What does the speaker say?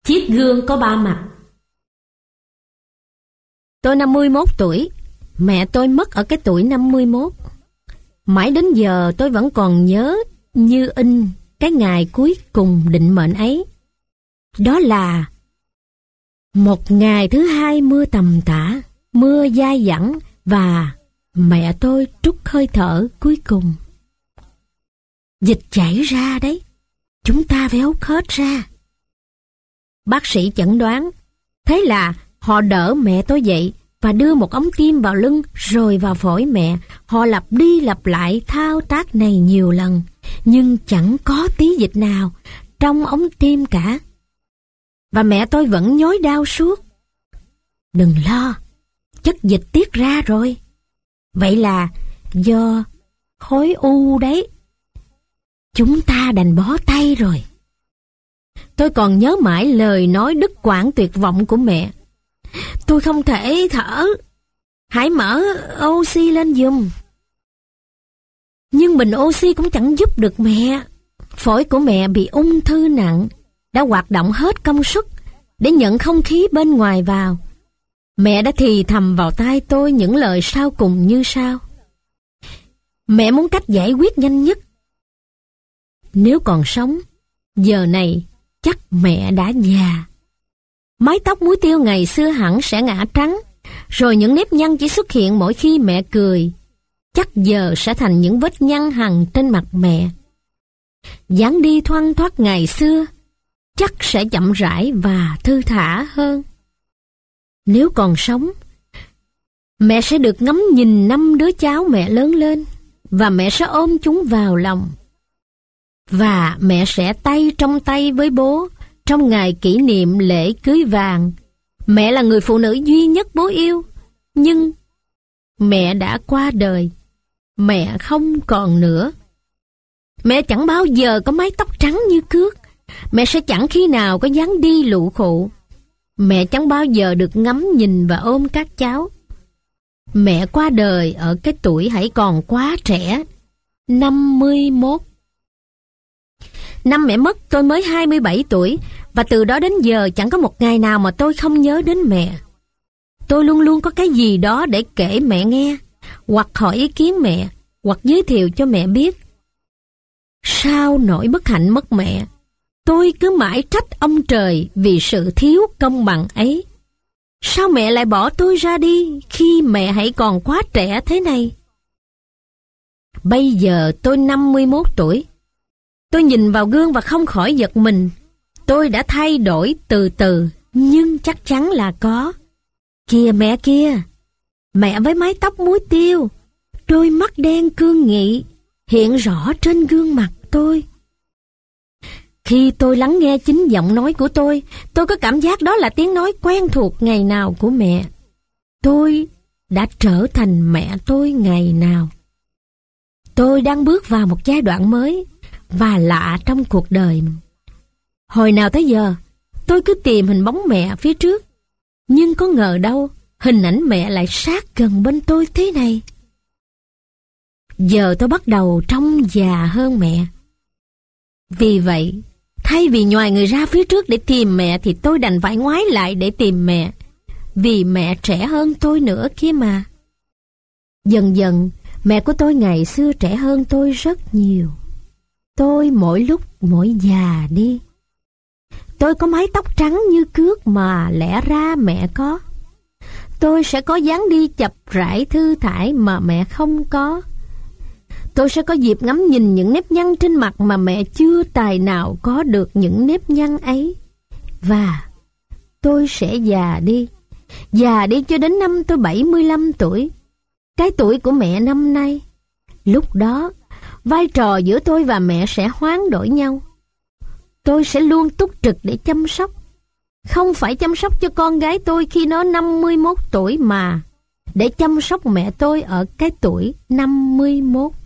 Chiếc gương có ba mặt. Tôi 51 tuổi, mẹ tôi mất ở cái tuổi 51. Mãi đến giờ tôi vẫn còn nhớ như in cái ngày cuối cùng định mệnh ấy. Đó là một ngày thứ hai mưa tầm tã, mưa dai dẳng và mẹ tôi trút hơi thở cuối cùng. Dịch chảy ra đấy, chúng ta phải hút hết ra. Bác sĩ chẩn đoán, thế là họ đỡ mẹ tôi dậy và đưa một ống tiêm vào lưng rồi vào phổi mẹ. Họ lặp đi lặp lại thao tác này nhiều lần, nhưng chẳng có tí dịch nào trong ống tiêm cả. Và mẹ tôi vẫn nhói đau suốt. Đừng lo, chất dịch tiết ra rồi. Vậy là do khối u đấy. Chúng ta đành bó tay rồi. Tôi còn nhớ mãi lời nói đứt quãng tuyệt vọng của mẹ. Tôi không thể thở. Hãy mở oxy lên giùm. Nhưng bình oxy cũng chẳng giúp được mẹ. Phổi của mẹ bị ung thư nặng, đã hoạt động hết công suất để nhận không khí bên ngoài vào. Mẹ đã thì thầm vào tai tôi những lời sau cùng như sau. Mẹ muốn cách giải quyết nhanh nhất. Nếu còn sống, giờ này chắc mẹ đã già. Mái tóc muối tiêu ngày xưa hẳn sẽ ngã trắng, rồi những nếp nhăn chỉ xuất hiện mỗi khi mẹ cười. Chắc giờ sẽ thành những vết nhăn hằn trên mặt mẹ. dáng đi thoăn thoắt ngày xưa chắc sẽ chậm rãi và thư thả hơn. Nếu còn sống, mẹ sẽ được ngắm nhìn 5 đứa cháu mẹ lớn lên, và mẹ sẽ ôm chúng vào lòng. Và mẹ sẽ tay trong tay với bố trong ngày kỷ niệm lễ cưới vàng. Mẹ là người phụ nữ duy nhất bố yêu, nhưng mẹ đã qua đời. Mẹ không còn nữa. Mẹ chẳng bao giờ có mái tóc trắng như cước. Mẹ sẽ chẳng khi nào có dáng đi lụ khụ. Mẹ chẳng bao giờ được ngắm nhìn và ôm các cháu. Mẹ qua đời ở cái tuổi hãy còn quá trẻ, 51. Năm mẹ mất tôi mới 27 tuổi, và từ đó đến giờ chẳng có một ngày nào mà tôi không nhớ đến mẹ. Tôi luôn luôn có cái gì đó để kể mẹ nghe, hoặc hỏi ý kiến mẹ, hoặc giới thiệu cho mẹ biết. Sau nỗi bất hạnh mất mẹ, tôi cứ mãi trách ông trời vì sự thiếu công bằng ấy. Sao mẹ lại bỏ tôi ra đi khi mẹ hãy còn quá trẻ thế này? Bây giờ tôi 51 tuổi. Tôi nhìn vào gương và không khỏi giật mình. Tôi đã thay đổi từ từ, nhưng chắc chắn là có. Kìa mẹ kia, mẹ với mái tóc muối tiêu, đôi mắt đen cương nghị, hiện rõ trên gương mặt tôi. Khi tôi lắng nghe chính giọng nói của tôi có cảm giác đó là tiếng nói quen thuộc ngày nào của mẹ. Tôi đã trở thành mẹ tôi ngày nào. Tôi đang bước vào một giai đoạn mới và lạ trong cuộc đời. Hồi nào tới giờ, tôi cứ tìm hình bóng mẹ phía trước, nhưng có ngờ đâu hình ảnh mẹ lại sát gần bên tôi thế này. Giờ tôi bắt đầu trông già hơn mẹ. Vì vậy, thay vì nhoài người ra phía trước để tìm mẹ thì tôi đành phải ngoái lại để tìm mẹ, vì mẹ trẻ hơn tôi nữa kia mà. Dần dần, mẹ của tôi ngày xưa trẻ hơn tôi rất nhiều. Tôi mỗi lúc mỗi già đi. Tôi có mái tóc trắng như cước mà lẽ ra mẹ có. Tôi sẽ có dáng đi chập rãi thư thải mà mẹ không có. Tôi sẽ có dịp ngắm nhìn những nếp nhăn trên mặt mà mẹ chưa tài nào có được những nếp nhăn ấy. Và tôi sẽ già đi cho đến năm tôi 75 tuổi, cái tuổi của mẹ năm nay. Lúc đó, vai trò giữa tôi và mẹ sẽ hoán đổi nhau. Tôi sẽ luôn túc trực để chăm sóc. Không phải chăm sóc cho con gái tôi khi nó 51 tuổi mà để chăm sóc mẹ tôi ở cái tuổi 51.